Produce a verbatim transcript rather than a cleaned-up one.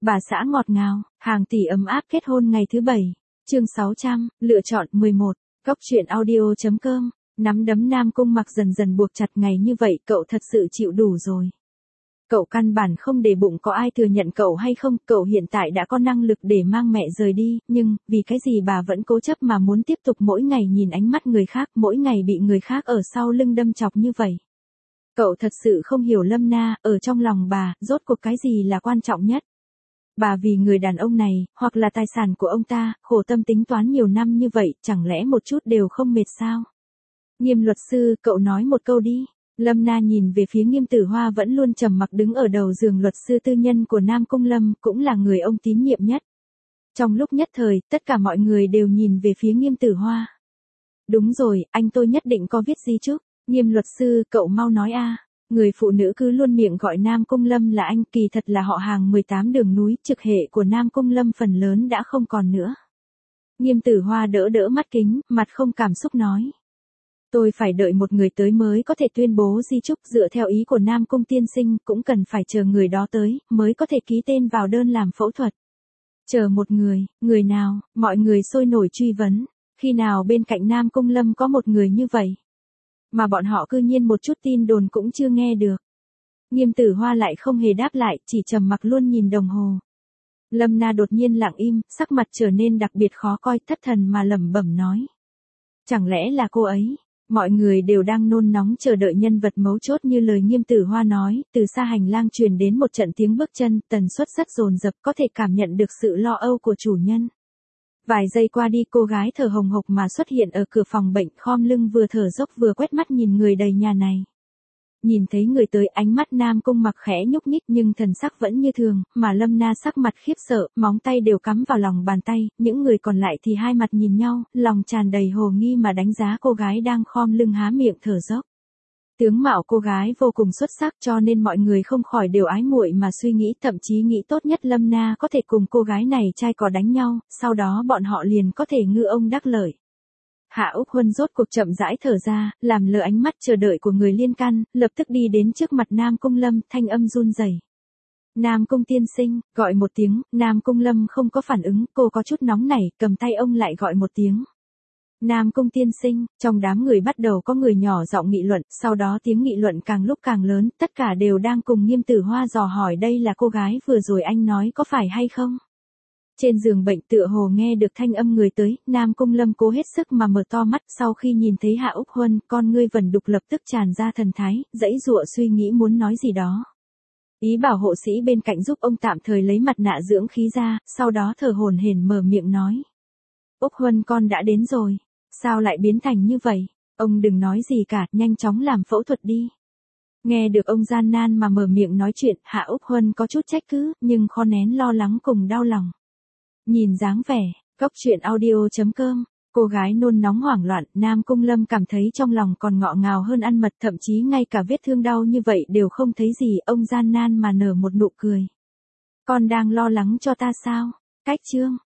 Bà xã ngọt ngào, hàng tỷ ấm áp kết hôn ngày thứ bảy. Chương sáu trăm, lựa chọn mười một. Cốc truyện audio chấm com. Nắm đấm Nam Cung Mặc dần dần buộc chặt ngày như vậy, cậu thật sự chịu đủ rồi. Cậu căn bản không để bụng có ai thừa nhận cậu hay không, cậu hiện tại đã có năng lực để mang mẹ rời đi, nhưng, vì cái gì bà vẫn cố chấp mà muốn tiếp tục mỗi ngày nhìn ánh mắt người khác, mỗi ngày bị người khác ở sau lưng đâm chọc như vậy. Cậu thật sự không hiểu Lâm Na, ở trong lòng bà, rốt cuộc cái gì là quan trọng nhất. Bà vì người đàn ông này, hoặc là tài sản của ông ta, khổ tâm tính toán nhiều năm như vậy, chẳng lẽ một chút đều không mệt sao? Nghiêm luật sư, cậu nói một câu đi. Lâm Na nhìn về phía Nghiêm Tử Hoa vẫn luôn trầm mặc đứng ở đầu giường, luật sư tư nhân của Nam Cung Lâm, cũng là người ông tín nhiệm nhất. Trong lúc nhất thời, tất cả mọi người đều nhìn về phía Nghiêm Tử Hoa. Đúng rồi, anh tôi nhất định có viết di chúc. Nghiêm luật sư, cậu mau nói a. Người phụ nữ cứ luôn miệng gọi Nam Cung Lâm là anh, kỳ thật là họ hàng mười tám đường núi, trực hệ của Nam Cung Lâm phần lớn đã không còn nữa. Nghiêm Tử Hoa đỡ đỡ mắt kính, mặt không cảm xúc nói. Tôi phải đợi một người tới mới có thể tuyên bố di chúc, dựa theo ý của Nam Cung tiên sinh, cũng cần phải chờ người đó tới, mới có thể ký tên vào đơn làm phẫu thuật. Chờ một người, người nào, mọi người sôi nổi truy vấn, khi nào bên cạnh Nam Cung Lâm có một người như vậy? Mà bọn họ cư nhiên một chút tin đồn cũng chưa nghe được. Nghiêm Tử Hoa lại không hề đáp lại, chỉ trầm mặc luôn nhìn đồng hồ. Lâm Na đột nhiên lặng im, sắc mặt trở nên đặc biệt khó coi, thất thần mà lẩm bẩm nói. Chẳng lẽ là cô ấy? Mọi người đều đang nôn nóng chờ đợi nhân vật mấu chốt như lời Nghiêm Tử Hoa nói, từ xa hành lang truyền đến một trận tiếng bước chân, tần suất rất dồn dập, có thể cảm nhận được sự lo âu của chủ nhân. Vài giây qua đi, cô gái thở hồng hộc mà xuất hiện ở cửa phòng bệnh, khom lưng vừa thở dốc vừa quét mắt nhìn người đầy nhà này. Nhìn thấy người tới, ánh mắt Nam Cung Mặc khẽ nhúc nhích nhưng thần sắc vẫn như thường, mà Lâm Na sắc mặt khiếp sợ, móng tay đều cắm vào lòng bàn tay, những người còn lại thì hai mặt nhìn nhau, lòng tràn đầy hồ nghi mà đánh giá cô gái đang khom lưng há miệng thở dốc. Tướng mạo cô gái vô cùng xuất sắc cho nên mọi người không khỏi đều ái muội mà suy nghĩ, thậm chí nghĩ tốt nhất Lâm Na có thể cùng cô gái này trai cò đánh nhau, sau đó bọn họ liền có thể ngư ông đắc lợi. Hạ Úc Huân rốt cuộc chậm rãi thở ra, làm lờ ánh mắt chờ đợi của người liên can, lập tức đi đến trước mặt Nam Cung Lâm, thanh âm run rẩy. Nam Cung tiên sinh, gọi một tiếng, Nam Cung Lâm không có phản ứng, cô có chút nóng nảy, cầm tay ông lại gọi một tiếng. Nam Cung tiên sinh, trong đám người bắt đầu có người nhỏ giọng nghị luận, sau đó tiếng nghị luận càng lúc càng lớn, tất cả đều đang cùng Nghiêm Tử Hoa dò hỏi đây là cô gái vừa rồi anh nói có phải hay không? Trên giường bệnh tựa hồ nghe được thanh âm người tới, Nam Cung Lâm cố hết sức mà mở to mắt, sau khi nhìn thấy Hạ Úc Huân, con ngươi vẩn đục lập tức tràn ra thần thái, dãy dụa suy nghĩ muốn nói gì đó. Ý bảo hộ sĩ bên cạnh giúp ông tạm thời lấy mặt nạ dưỡng khí ra, sau đó thở hổn hển mở miệng nói. Úc Huân, con đã đến rồi. Sao lại biến thành như vậy? Ông đừng nói gì cả, nhanh chóng làm phẫu thuật đi. Nghe được ông gian nan mà mở miệng nói chuyện, Hạ Úc Huân có chút trách cứ, nhưng khó nén lo lắng cùng đau lòng. Nhìn dáng vẻ, cốc truyện audio chấm com, cô gái nôn nóng hoảng loạn, Nam Cung Lâm cảm thấy trong lòng còn ngọ ngào hơn ăn mật, thậm chí ngay cả vết thương đau như vậy đều không thấy gì, ông gian nan mà nở một nụ cười. Con đang lo lắng cho ta sao? Cách chương.